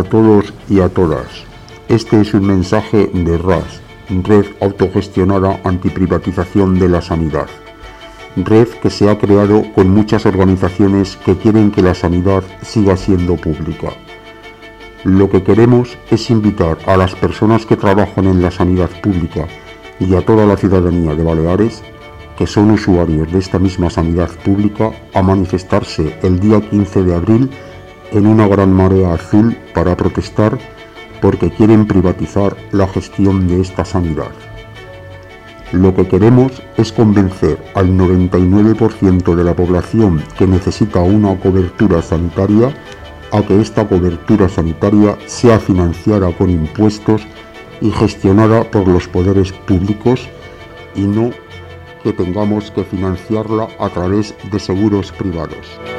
todos y a todas. Este es un mensaje de RAS, Red Autogestionada Antiprivatización de la Sanidad. Red que se ha creado con muchas organizaciones que quieren que la sanidad siga siendo pública. Lo que queremos es invitar a las personas que trabajan en la sanidad pública y a toda la ciudadanía de Baleares, que son usuarios de esta misma sanidad pública, a manifestarse el día 15 de abril en una gran marea azul para protestar porque quieren privatizar la gestión de esta sanidad. Lo que queremos es convencer al 99% de la población que necesita una cobertura sanitaria a que esta cobertura sanitaria sea financiada con impuestos y gestionada por los poderes públicos y no que tengamos que financiarla a través de seguros privados.